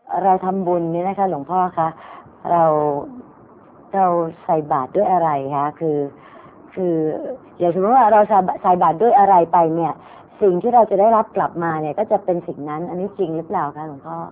เราทำบุญนี่นะคะหลวงพ่อคะเราเราใส่บาตรด้วยอะไรคะคืออย่างสมมติว่าเราใส่บาตรด้วยอะไรไปเนี่ยสิ่งที่เราจะได้รับกลับมาเนี่ยก็จะเป็นสิ่งนั้นอันนี้จริงหรือเปล่าคะหลวงพ่อ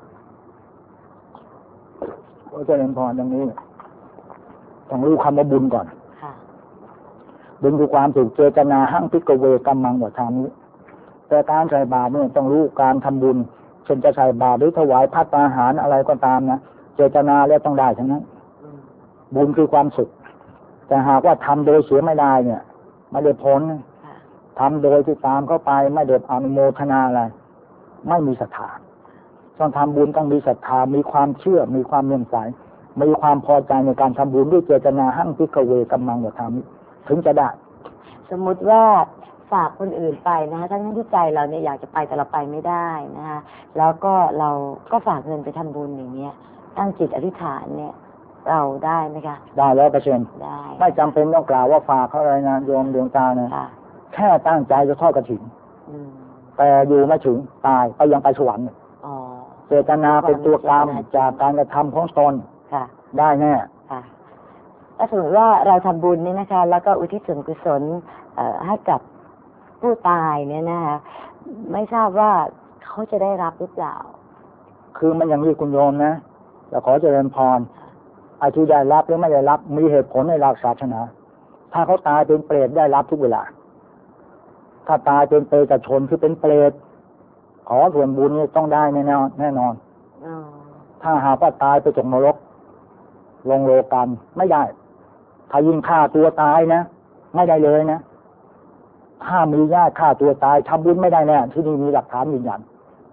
ก็จะเรียนพรอย่างนี้ต้องรู้คำว่าบุญก่อนบุญคือความถูกเจตนาหั่งพิกเวกัมมังวัฏฐามิแต่การใส่บาตรเนี่ยต้องรู้การทำบุญเช่นจะใส่บาตรหรือถวายภัตตาหารอะไรก็ตามนะเจตนาแล้วต้องได้ทั้งนั้นบุญคือความสุขแต่หากว่าทำโดยเสียไม่ได้เนี่ยไม่ได้ผลทำโดยที่ตามเข้าไปไม่ได้อนุโมทนาอะไรไม่มีศรัทธาต้องทำบุญต้องมีศรัทธามีความเชื่อมีความเลื่อมใสมีความพอใจในการทำบุญด้วยเจตนาหั่งพิกเวกัมมังวัฏฐามิถึงจะได้สมมุติว่าฝากคนอื่นไปนะคะทั้งที่ใจเราเนี่ยอยากจะไปแต่เราไปไม่ได้นะคะแล้วก็เราก็ฝากเงินไปทำบุญอย่างเงี้ยตั้งจิตอธิษฐานเนี่ยเราได้ไหมคะได้100%ได้ไม่จำเป็นต้องกล่าวว่าฝากเขาอะไรนะโยมดวงตาเนี่ยแค่ตั้งใจจะทอดกฐินแต่อยู่ไม่ถึงตายไปยังไปสวรรค์เจตนาเป็นตัวกรรมจากการกระทำของตนได้แน่ถ้าสมมติว่าเราทำบุญนี่นะคะแล้วก็อุทิศส่วนกุศลให้กับผู้ตายเนี่ยนะคะไม่ทราบว่าเขาจะได้รับหรือเปล่าคือมันอย่างนี้คุณโยมนะเราขอเจริญพรไอ้ที่ได้รับหรือไม่ได้รับมีเหตุผลในหลักศาสนาถ้าเขาตายเป็นเปรตได้รับทุกเวลาถ้าตายเป็นเปรตชนคือเป็นเปรตขอส่วนบุญนี่ต้องได้แน่นอนถ้าหากว่าตายไปตกนรกลงโลกันไม่ได้ถ้ายิ่งฆ่าตัวตายนะไม่ได้เลยนะถ้ามีญาติฆ่าตัวตายทำบุญไม่ได้แน่ที่นี่มีหลักฐานยืนยัน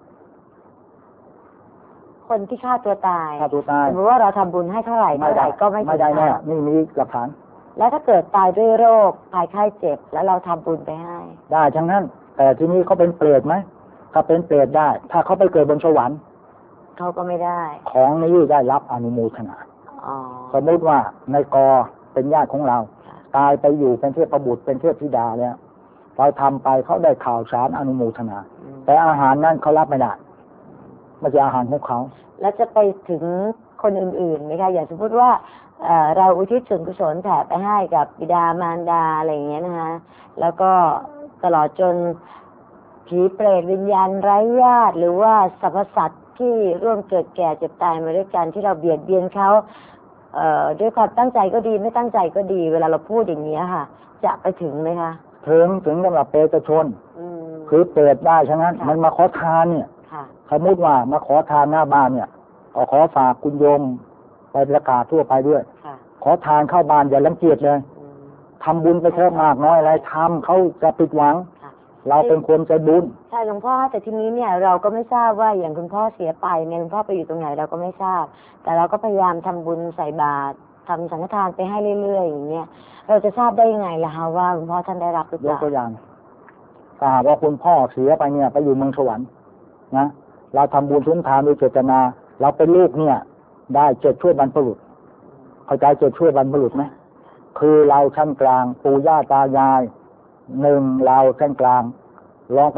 คนที่ฆ่าตัวตายสมมติว่าเราทำบุญให้เท่าไหร่ก็ไม่ได้แน่นี่มีหลักฐานแล้วถ้าเกิดตายด้วยโรคภัยไข้เจ็บแล้วเราทำบุญไปให้ได้ทั้งนั้นแต่ที่นี้เขาเป็นเปรตไหมถ้าเป็นเปรตได้ถ้าเขาไปเกิดบนสวรรค์เขาก็ไม่ได้ของนี้ได้รับอนุโมทนาสมมติว่าในกอเป็นญาติของเราตายไปอยู่เป็นเทพบุตรเป็นเทพธิดาแล้วเราทำไปเขาได้ข่าวสารอนุโมทนาแต่อาหารนั้นเขารับไม่ได้ไม่ใช่อาหารของเขาแล้วจะไปถึงคนอื่นๆไหมคะอย่างสมมติว่าเราอุทิศส่วนกุศลแผ่ไปให้กับบิดามารดาอะไรอย่างเงี้ยนะคะแล้วก็ตลอดจนผีเปรตวิญญาณไร้ญาติหรือว่าสรรพสัตว์ที่ร่วมเกิดแก่เจ็บตายมาด้วยกันที่เราเบียดเบียนเขาด้วยความตั้งใจก็ดีไม่ตั้งใจก็ดีเวลาเราพูดอย่างนี้ค่ะจะไปถึงไหมคะถึงสำหรับเปรตชนคือเปรตได้ฉะนั้นมันมาขอทานเนี่ยสมมติว่ามาขอทานหน้าบ้านเนี่ยขอฝากคุณโยมไปประกาศทั่วไปด้วยขอทานเข้าบ้านอย่ารังเกียจเลยทำบุญไปเถอะมากน้อยอะไรทำเขาจะปิดหวังเราเป็นคนใจบุญใช่หลวงพ่อแต่ทีนี้เนี่ยเราก็ไม่ทราบว่าอย่างคุณพ่อเสียไปเนี่ยหลวงพ่อไปอยู่ตรงไหนเราก็ไม่ทราบแต่เราก็พยายามทำบุญใส่บาตรทำสังฆทานไปให้เรื่อยๆอย่างเงี้ยเราจะทราบได้ยังไงล่ะคะว่าคุณพ่อท่านได้รับหรือเปล่ายกตัวอย่างถ้าหากว่าคุณพ่อเสียไปเนี่ยไปอยู่เมืองสวรรค์นะเราทำบุญทุนทานโดยเจตนาเราเป็นลูกเนี่ยได้เจ็ดช่วยบรรพบุรุษเข้าใจเจ็ดช่วยบรรพบุรุษไหมคือเราชั้นกลางปู่ย่าตายายหนึ่งเราชั้นกลางรองไป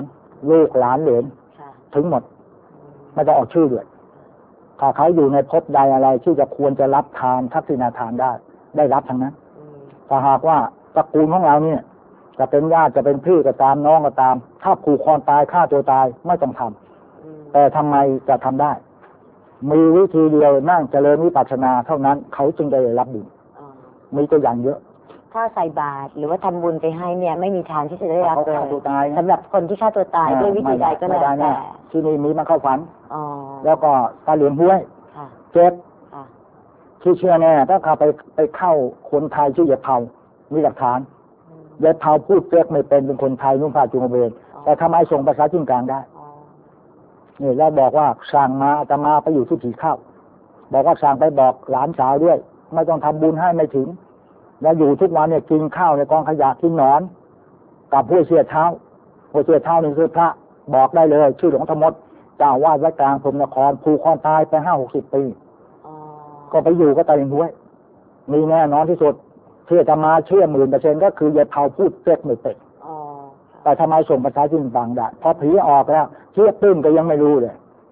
3ลูกหลานเหลนถึงหมดไม่ต้องออกชื่อด้วยถ้าเขาอยู่ในภพใดอะไรที่จะควรจะรับทานทักษิณาทานได้รับทั้งนั้นถ้าหากว่าตระกูลของเราเนี่ยจะเป็นญาติจะเป็นพี่ก็ตามน้องก็ตามถ้าผูกคอตายฆ่าตัวตายไม่ต้องทำแต่ทำไมจะทำได้มีวิธีเดียวนั่งเจริญวิปัสสนาเท่านั้นเขาจึงได้รับบุญมีตัวอย่างเยอะถ้าใส่บาตรหรือว่าทำบุญไปให้เนี่ยไม่มีทางที่จะได้รับเลยสำหรับคนที่ฆ่าตัวตายด้วยวิธีใดก็แล้วแต่ที่นี่มีมาเข้าฝันแล้วก็ตาเหลืองห้วยเจ็บที่เชื่อแน่ถ้าเขาไปเข้าคนไทยชื่อเหยียบเผามีหลักฐานเหยียบเผาพูดเจ๊กไม่เป็นคนไทยนุ่งผ้าจุงเบนแต่ทำไมส่งภาษาจีนกลางได้นี่แล้วบอกว่าสั่งมาอาตมาไปอยู่ที่ผีเข้าบอกว่าสั่งไปบอกหลานสาวด้วยไม่ต้องทำบุญให้ไม่ถึงแล้วอยู่ทุกวันเนี่ยกินข้าวในกองขยะกินหนอนกับผู้เสียเท้านี่คือพระบอกได้เลยชื่อหลวงธรรมดเจ้าวาดวัดกลางพรหมนครผูกคอตายไป50-60 ปีก็ไปอยู่ก็ตายอย่างด้วยมีแน่นอนที่สุดที่จะมาเชื่อ10,000%ก็คืออย่าเผาพูดเจ๊กไม่เป็นแต่ทำไมส่งภาษาจีนต่างได้พอผีออกแล้วเชื่อตื้นก็ยังไม่รู้เลย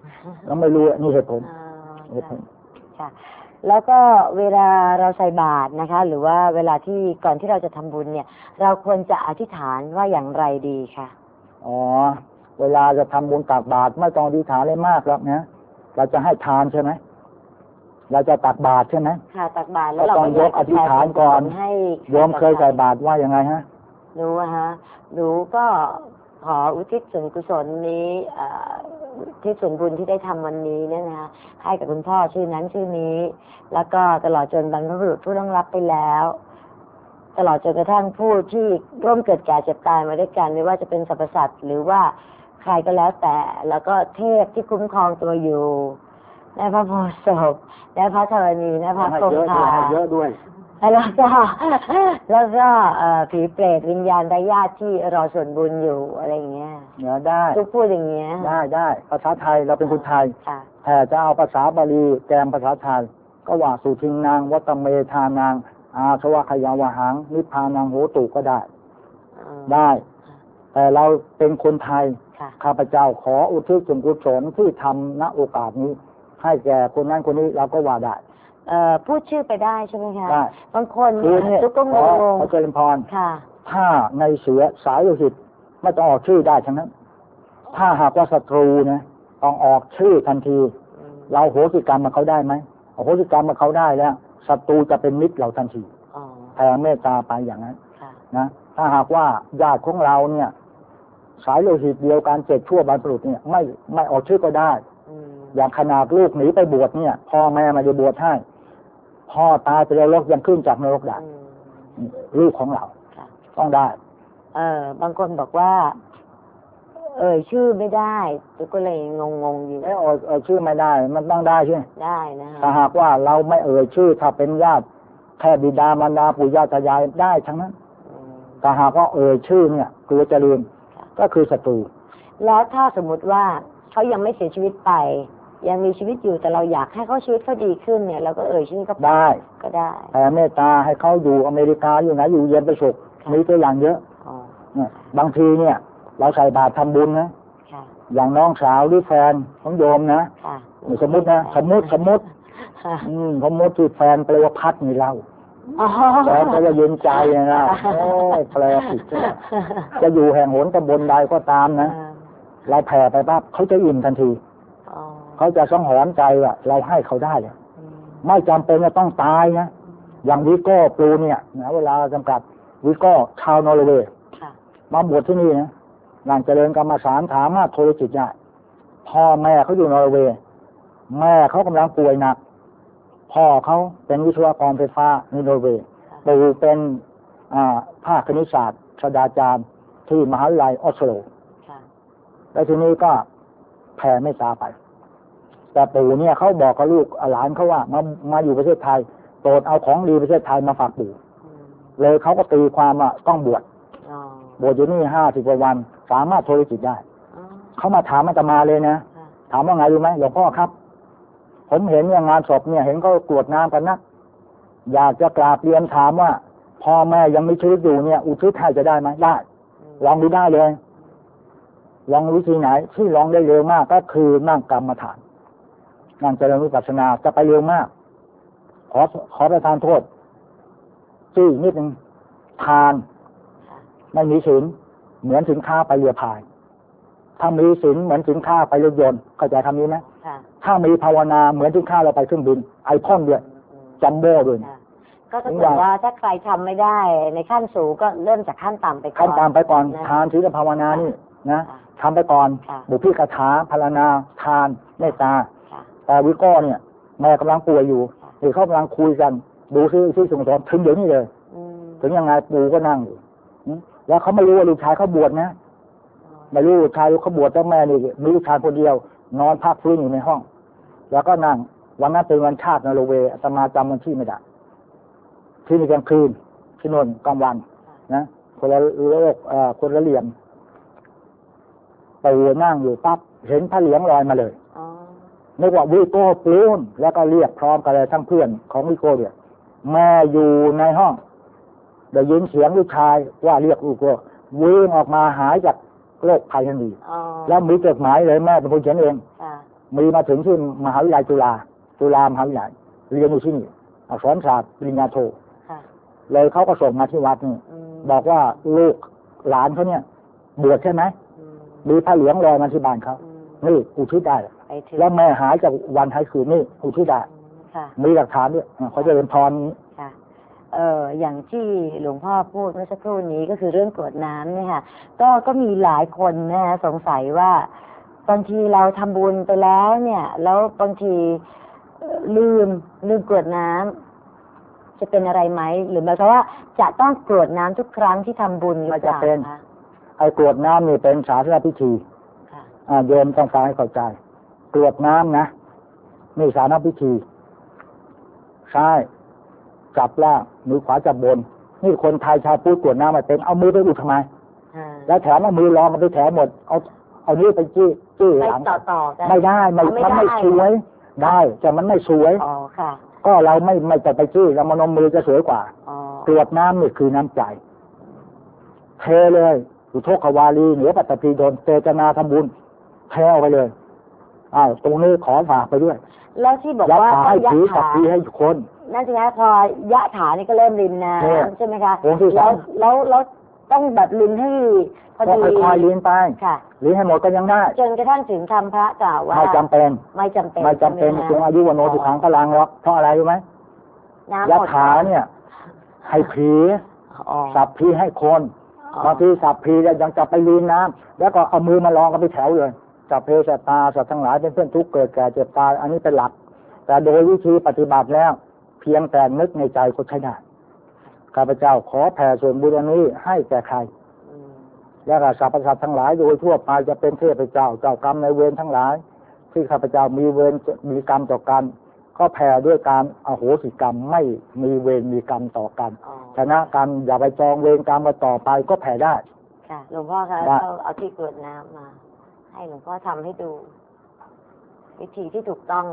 แล้วไม่รู้นี่เหตุผล เหตุผลค่ะ แล้วก็เวลาเราใส่บาตรนะคะ หรือว่าเวลาที่ก่อนที่เราจะทำบุญเนี่ย เราควรจะอธิษฐานว่าอย่างไรดีคะอ๋อเวลาจะทำบุญตักบาตรไม่ต้องอธิษฐานเลยมากหรอกนะเราจะให้ทานใช่ไหมเราจะตักบาตรใช่ไหมค่ะตักบาตรแล้วเราต้องยกอธิษฐานก่อนให้โยมเคยใส่บาตรว่ายังไงฮะรู้ฮะรู้ก็ขออุทิศส่วนกุศลนี้ที่ส่วนบุญที่ได้ทำวันนี้เนี่ยนะคะให้กับคุณพ่อชื่อนั้นชื่อนี้ แล้วก็ตลอดจนบรรพบุรุษผู้ล่วงลับไปแล้ว ตลอดจนกระทั่งผู้ที่ร่วมเกิดแก่เจ็บตายมาด้วยกันไม่ว่าจะเป็นสรรพสัตว์หรือว่าใครก็แล้วแต่แล้วก็เทพที่คุ้มครองตัวอยู่ในพระโพธิ์ศพในพระธรณีในพระคงคาเยอะด้วยแล้วก็ผีเปรตวิญญาณไร้ญาติที่รอส่วนบุญอยู่อะไรอย่างเงี้ยได้ทุกพูดอย่างเงี้ยได้ภาษาไทยเราเป็นคนไทยแต่จะเอาภาษาบาลีแกมภาษาไทยก็ว่าสุทิงนางวัตเมธานางอาสวะขยาวหังนิพพานังโหตุก็ได้แต่เราเป็นคนไทยข้าพเจ้าขออุทิศส่วนกุศลที่ทำณโอกาสนี้ให้แก่คนนั้นคนนี้เราก็ว่าได้พูดชื่อไปได้ใช่ไหมคะบางคนทุกก็งงเขาเจริญพรถ้าในเสือสายโลหิตไม่ต้องออกชื่อได้ทั้งนั้นถ้าหากว่าศัตรูนะต้องออกชื่อทันทีเราโหสิกรรมมาเขาได้ไหมโหสิกรรมมาเขาได้แล้วศัตรูจะเป็นมิตรเราทันทีแผ่เมตตาไปอย่างนั้นนะถ้าหากว่าญาติของเราเนี่ยสายโลหิตเดียวกัน7ชั่วบรรพบุรุษเนี่ยไม่ออกชื่อก็ได้อย่างขนาดลูกหนีไปบวชเนี่ยพ่อแม่มาจะบวชให้พ่อตายไปแล้วยังขึ้นจากนรกได้ลูกของเราต้องได้บางคนบอกว่าชื่อไม่ได้ก็เลยงงอยู่ชื่อไม่ได้มันต้องได้ใช่ไหมได้นะถ้าหากว่าเราไม่ชื่อถ้าเป็นญาติแค่บิดามารดาปู่ย่าตายายได้ทั้งนั้นถ้าหากว่าชื่อเนี่ยกลัวจะลืมก็คือศัตรูแล้วถ้าสมมุติว่าเขายังไม่เสียชีวิตไปยังมีชีวิตอยู่แต่เราอยากให้เขาชีวิตเขาดีขึ้นเนี่ยเราก็ชื่อเขาได้ก็ได้แต่เมตตาให้เขาอยู่อเมริกาอยู่ไหนอยู่เย็นไปสุขมีตัวอย่างเยอะบางทีเนี่ยเราใส่บาตรทำบุญนะอย่างน้องสาวหรือแฟนของโยมนะสมมตินะสมมติที่แฟนแปลว่าพัดนี่เราแล้วก็จะเย็นใจนะแปลผิดจะอยู่แห่งหนตำบลใดก็ตามนะเราแผ่ไปปั๊บเขาจะอิ่มทันทีเขาจะสังหรณ์ใจว่าเราให้เขาได้ไม่จำเป็นจะต้องตายนะอย่างวิโก้ปลูเนี่ยนะเวลาจำกัดวิโก้ชาวนอร์เวย์มาบวชที่นี่นะหลังเจริญกรรมฐานถามมาโทรจิตได้พ่อแม่เขาอยู่นอร์เวย์แม่เขากำลังป่วยหนักพ่อเขาเป็นวิศวกรไฟฟ้าในนอร์เวย์ปู่เป็นภาคคณิตศาสตร์ศาสตราจารย์ที่มหาวิทยาลัยออสโลแล้วทีนี้ก็แผ่เมตตาไปแต่ปู่เนี่ยเขาบอกกับลูกหลานเขาว่ามาอยู่ประเทศไทยโปรดเอาของดีประเทศไทยมาฝากปู่เลยเขาก็ตีความว่าต้องบวชอยู่นี่50 กว่าวันสามารถโทรจิตได้เขามาถามอาตมาเลยนะถามว่าไงรู้ไหมหลวงพ่อครับผมเห็นงานศพเนี่ยเห็นเขากรวดน้ำกันนะอยากจะกราบเรียนถามว่าพ่อแม่ยังมีชีวิตอยู่เนี่ยอุทิศให้จะได้ไหมได้ลองดูได้เลยลองวิธีไหนที่ลองได้เร็วมากก็คือนั่งกรรมฐานนั่งเจริญวิปัสสนาจะไปเร็วมากขอประทานโทษจี้นิดนึงทานไม่มีศีลเหมือนสินค้าไปเรือพายถ้ามีศีลเหมือนสินค้าไปรถยนต์เข้าใจคำนี้ไหมถ้ามีภาวนาเหมือนสินค้าเราไปเครื่องบินไอพ่อนด้วยจัมโบ้ด้วยก็ถ้าเกิดว่าถ้าใครทำไม่ได้ในขั้นสูงก็เริ่มจากขั้นต่ำไปก่อนขั้นต่ำไปก่อนทานศีลภาวนานี่นะทำไปก่อนบุพพิคาถาภาวนาทานเมตตาแต่วิโก้เนี่ยแม่กำลังป่วยอยู่หรือเขากำลังคุยกันดูที่ส่งสอนถึงเดี๋ยวนี้เลยถึงยังไงปู่ก็นั่งอยู่แล้วเขาไม่รู้ว่าลูกชายเขาบวชนะไม่รู้ลูกชายเขาบวชแล้วแม่นี่มีลูกชายคนเดียวนอนพักฟื้นอยู่ในห้องแล้วก็นั่งวันนั้นเป็นวันชาตินอร์เวย์อาตมาจำวันที่ไม่ได้ที่นี่กลางคืนที่นนกลางวันนะคนละโลกคนละเหลี่ยมปู่นั่งอยู่ปั๊บเห็นพระเหลียงลอยมาเลยนึกว่าวิโก้ปลื้นแล้วก็เรียกพร้อมกันเลยทั้งเพื่อนของวิโก้เนี่ยแม่อยู่ในห้องได้ยินเสียงลูกชายว่าเรียกลูกก็วิ่งออกมาหายจากโรคภัยทันทีแล้วมีจดหมายเลยแม่เป็นคนเขียนเองมีมาถึงที่มหาวิทยาลัยจุฬามหาวิทยาลัยเรียนอยู่ที่นี่อักษรศาสตร์ปริญญาโทเลยเขาก็ส่งมาที่วัดนี่บอกว่าลูกหลานเขาเนี่ยบวชใช่ไหมมีผ้าเหลืองลอยมาที่บ้านเขานี่อุทิศได้แล้วแม่หายจากวันหายคืนนี่อุทิศได้มีหลักฐานด้วยเขาจะเป็นพรอย่างที่หลวงพ่อพูดเมื่อสักครู่นี้ก็คือเรื่องกรวดน้ำเนี่ยค่ะก็มีหลายคนนะสงสัยว่าบางทีเราทำบุญไปแล้วเนี่ยแล้วบางทีลืมกรวดน้ำจะเป็นอะไรไหมหรือหมายความว่าจะต้องกรวดน้ำทุกครั้งที่ทำบุญหรือเปล่าคะไอ้กรวดน้ำนี่เป็นสาธารณพิธีโยมต้องฟังให้เข้าใจกรวดน้ำนะนี่สาธารณพิธีใช่จับล่างมือขวาจับบนนี่คนไทยชาวพุทธกรวดน้ำมาเป็นเอามือไปอุดทำไมแล้วแถมเอามือรองมันไปแถมหมดเอานิ้วไปจี้หลังต่อกันไม่ได้มันไม่สวยได้แต่มันไม่สวยก็เราไม่จะไปจี้เรามานมมือจะสวยกว่ากรวดน้ำนี่คือน้ำใจเทเลยอุทกวาลีเหนือปัตตภีโดนเจตนาทำบุญเทเอาไปเลยตรงนี้ขอฝากไปด้วยแล้วที่บอกว่ายะถาให้ผีสัพพีให้คนนั่นใช่ไหมพอยะถานี่ก็เริ่มรินน้ำใช่ไหมคะแล้วต้องแบบลิ้นให้พอดีค่อยๆลิ้นไปลิ้นให้หมดก็ยังได้จนกระทั่งถึงคำพระกล่าวว่าไม่จำเป็นจงอายุวันโนสุขังพลังหรอกเพราะอะไรรู้ไหมยะถาเนี่ยให้ผีสัพพีให้คนบางทีสัพพียังจะไปลิ้นน้ำแล้วก็เอามือมาลองกันไปแถวเลยสัพเพสัตตาสัตว์ทั้งหลายเป็นเพื่อนทุกข์เกิดแก่เจ็บตายอันนี้เป็นหลักแต่โดยวิธีปฏิบัติแล้วเพียงแต่นึกในใจก็ใช้ได้ข้าพเจ้าขอแผ่ส่วนบุญนี้ให้แก่ใครและสรรพสัตว์ทั้งหลายโดยทั่วไปจะเป็นเทพเจ้าเจ้ากรรมในเวรทั้งหลายที่ข้าพเจ้ามีเวรมีกรรมต่อกันก็แผ่ด้วยการอโหสิกรรมไม่มีเวรมีกรรมต่อกันชนะกรรมอย่าไปจองเวรกรรมมาต่อไปก็แผ่ได้ค่ะหลวงพ่อคะเอาที่กรวดน้ำมาให้หลวงพ่อทำให้ดูวิธีที่ถูกต้อง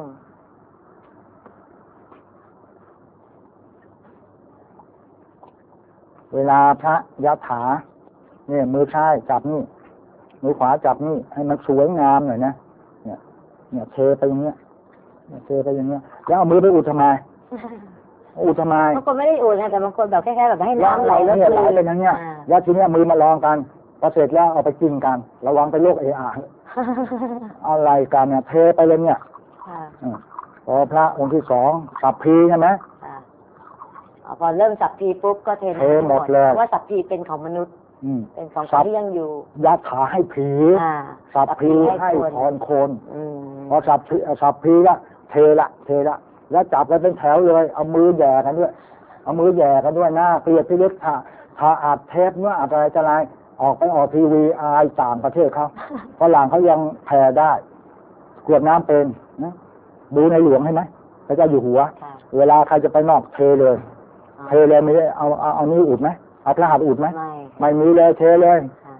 เวลาพระยะถาเนี่ยมือซ้ายจับนี่มือขวาจับนี่ให้มันสวยงามหน่อยนะเนี่ยเทไปอย่างเงี้ยเทไปอย่างเงี้ยแล้วเอามือไปอุดทำไมทำไมบางคนไม่ได้อุดนะแต่บางคนแบบแค่แบบให้น้ำไหลแล้วไหลเป็นอย่างเงี้ยแล้วทีเนี้ยมือมาลองกันพอเสร็จแล้วเอาไปกินกันระวังเป็นโรคอะไรกันเนี่ยเทไปเลยเนี่ยพอพระองค์ที่สองสัพพีใช่ไหมพอเริ่มสัพพีปุ๊บก็เทหมดเลยเพราะว่าสัพพีเป็นของมนุษย์เป็นของคนที่ยังอยู่ยะถาให้ผีสัพพีให้พรคนพอสัพพีละเทละแล้วจับกันเป็นแถวเลยเอามือแย่กันด้วยหน้าเปรียบที่เล็กถ้าอัดเทปเมื่ออะไรจะไรออกทีวีอายต่างประเทศเขาฝรั่งเขายังแผ่ได้กรวดน้ำเป็นนะดูในหลวงให้ไหมพระเจ้าอยู่หัวเวลาใครจะไปนอกเทเลยไม่ได้เอานิ้วอุดไหมเอาพระหัตถ์อุดไหมไม่มีเลยเทเลย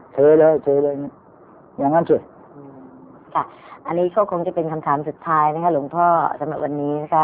อย่างนั้นสิค่ะอันนี้ก็คงจะเป็นคำถามสุดท้ายนะคะหลวงพ่อสำหรับวันนี้นะคะ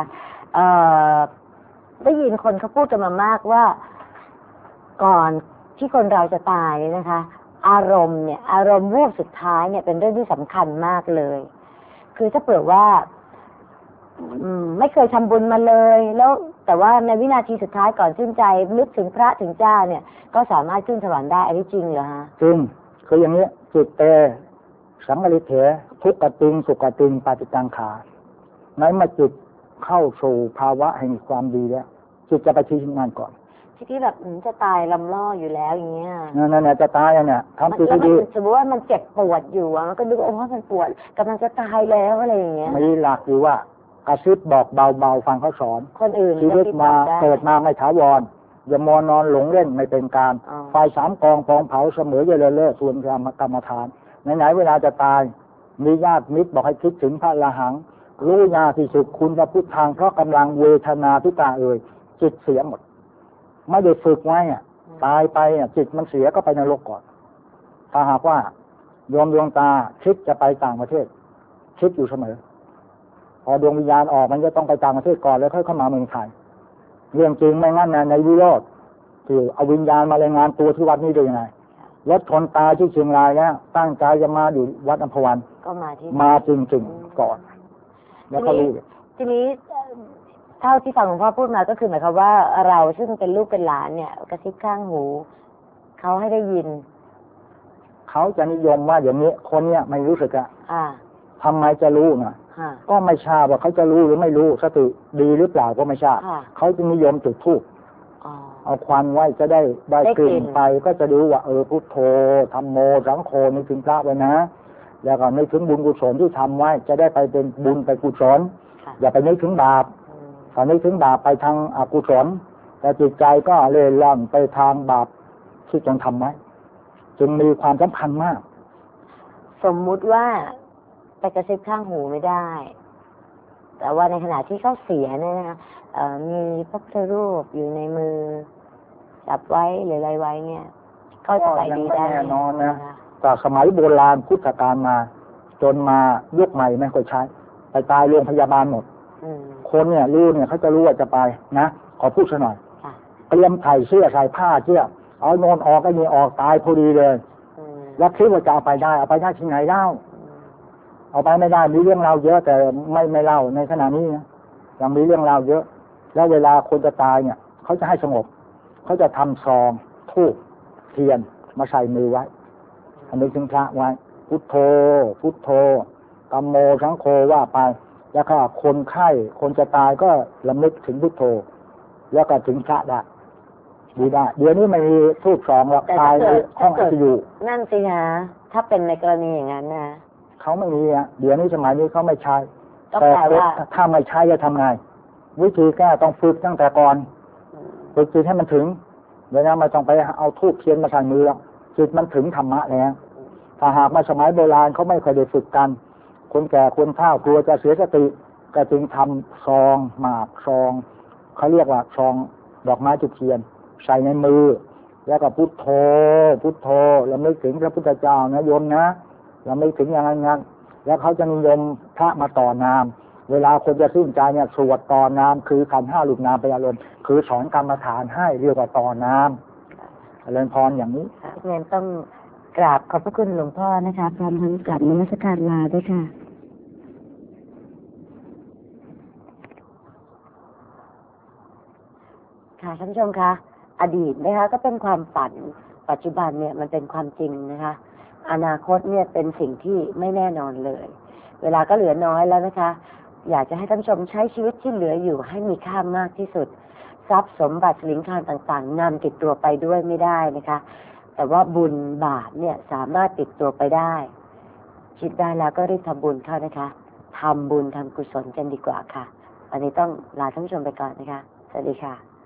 ได้ยินคนเขาพูดกันมามากว่าก่อนที่คนเราจะตายนะคะอารมณ์วูบสุดท้ายเนี่ยเป็นเรื่องที่สำคัญมากเลยคือถ้าเผื่อว่าไม่เคยทำบุญมาเลยแล้วแต่ว่าในวินาทีสุดท้ายก่อนสิ้นใจนึกถึงพระถึงเจ้าเนี่ยก็สามารถขึ้นสวรรค์ได้อันนี้จริงเหรอฮะจริงคืออย่างนี้จิตเตสังกฤเถทุกขติงสุขติงปาติตังขาในเมื่อจิตเข้าสู่ภาวะแห่งความดีแล้วจิตจะไปที่นั่นก่อนที่แบบจะตายลำล่ออยู่แล้วอย่างเงี้ยนั่นจะตายเนี่ยทำจิตดีสมมติว่ามันเจ็บปวดอยู่มันก็นึกว่ามันปวดกำลังจะตายแล้วอะไรอย่างเงี้ยมีหลักอยู่ว่ากระซิบบอกเบาๆฟังเขาสอนคนอื่นชีวิตมาเกิดมาไม่ถาวรอย่ามานอนหลงเล่นไม่เป็นการไฟ3 กองพองเผาเสมอเยอะเล่ส่วนกรรมฐานไหนเวลาจะตายมีญาติมิตรบอกให้คิดถึงพระอรหังรู้ญาที่สุดคุณพระพุทธทางเพราะกำลังเวทนาทุกตาจิตเสียหมดไม่ได้ฝึกไว้ตายไปจิตมันเสียก็ไปนรกก่อนถ้าหากว่าโยมดวงตาคิดจะไปต่างประเทศคิดอยู่เสมอพอดวงวิญญาณออกมันจะต้องไปต่างประเทศก่อนแล้วค่อยเข้ามาเมืองไทยเรื่องจริงไม่งั้นในวิโรธที่เอาวิญญาณมารายงานตัวที่วัดนี้ได้ยังไงรถชนตายที่เชียงรายแล้วตั้งใจจะมาอยู่วัดอัมพวันก็มาจริงก่อนแล้วก็รู้ทีนี้เท่าที่ฟังหลวงพ่อพูดมาก็คือหมายความว่าเราซึ่งเป็นลูกเป็นหลานเนี่ยกระซิบข้างหูเขาให้ได้ยินเขาจะนิยมว่าอย่างนี้คนเนี่ยไม่รู้สึกอะทำไมจะรู้นะก็ไม่ทราบว่าเขาจะรู้หรือไม่รู้สติดีหรือเปล่าก็ไม่ทราบเขาจะนิยมจุดธูปเอาควันไว้จะได้กลิ่นไปก็จะรู้ว่าพุทโธธัมโมสังโฆนึกถึงพระไว้นะแล้วก็นึกถึงบุญกุศลที่ทำไว้จะได้ไปเป็นบุญไปกุศลอย่าไปนึกถึงบาปถ้านึกถึงบาปไปทางอกุศลแต่จิตใจก็เลื่อนล่องไปทางบาปที่ตนทำไว้จึงมีความสำคัญมากสมมุติว่าไปกระซิบข้างหูไม่ได้แต่ว่าในขณะที่เขาเสียเนี่ยนะคะมีพระพุทธรูปอยู่ในมือจับไว้หรืออะไรไว้เนี่ยก็จะไปดีได้แน่นอนนะจากสมัยโบราณพุทธกาลมาจนมายุคใหม่ไม่ค่อยใช้ไปตายโรงพยาบาลหมดคนเนี่ยรู้เนี่ยเขาจะรู้ว่าจะไปนะขอพูดสักหน่อยเตรียมใส่เสื้อใส่ผ้าเสื้อเอาโนนออกก็มีออกตายพอดีเลยแล้วคิดว่าจะเอาไปได้ที่ไหนเล่าเอาไปไม่ได้มีเรื่องราวเยอะแต่ไม่เล่าในขณะนี้นะยังมีเรื่องราวเยอะแล้วเวลาคนจะตายเนี่ยเขาจะให้สงบเขาจะทำซองธูปเทียนมาใส่มือไว้อันนี้ถึงพระไว้พุทโธพุทโธธัมโมสังโฆว่าไปแล้วก็คนไข้คนจะตายก็ระลึกถึงพุทโธแล้วก็ถึงพระได้ดีได้เดี๋ยวนี้ไม่มีทูบสองหรอกตายในห้องICU นั่นสิฮะถ้าเป็นในกรณีอย่างนั้นนะเขาไม่มีอ่ะเดี๋ยวนี้สมัยนี้เขาไม่ใช้แต่ถ้าไม่ใช้จะทำไงวิธีแก้ต้องฝึกตั้งแต่ก่อนฝึกจิตให้มันถึงเดี๋ยวนี้ไม่ต้องไปเอาทูบเทียนมาใส่มือแล้วจิตมันถึงธรรมะแล้วถ้าหากมาสมัยโบราณเขาไม่เคยได้ฝึกกันคนแก่คนเฒ่ากลัวจะเสียสติก็จึงทำซองหมากซองเขาเรียกว่าซองดอกไม้จุดเทียนใส่ในมือแล้วก็พุทโธพุทโธแล้วนึกถึงพระพุทธเจ้านะโยมนะแล้วนึกถึงอย่างนั้นแล้วเขาจะนิยมพระมาต่อนามเวลาคนจะสิ้นใจเนี่ยสวดต่อนามคือขันธ์ห้ารูปนามไปอารมณ์คือสอนกรรมฐานให้เรียกว่าต่อนามเรียนพรอย่างนี้เรียนต้องกราบขอบพระคุณหลวงพ่อนะคะพร้อมทั้งกราบนมัสการลาด้วยค่ะค่ะท่านผู้ชมคะอดีตนะคะก็เป็นความฝันปัจจุบันเนี่ยมันเป็นความจริงนะคะอนาคตเนี่ยเป็นสิ่งที่ไม่แน่นอนเลยเวลาก็เหลือน้อยแล้วนะคะอยากจะให้ท่านผู้ชมใช้ชีวิตที่เหลืออยู่ให้มีค่ามากที่สุดทรัพย์สมบัติสินค้าต่างๆนำติดตัวไปด้วยไม่ได้นะคะแต่ว่าบุญบาปเนี่ยสามารถติดตัวไปได้คิดได้แล้วก็รีบทำบุญเข้านะคะทำบุญทำกุศลกันดีกว่าค่ะวันนี้ต้องลาท่านผู้ชมไปก่อนนะคะสวัสดีค่ะ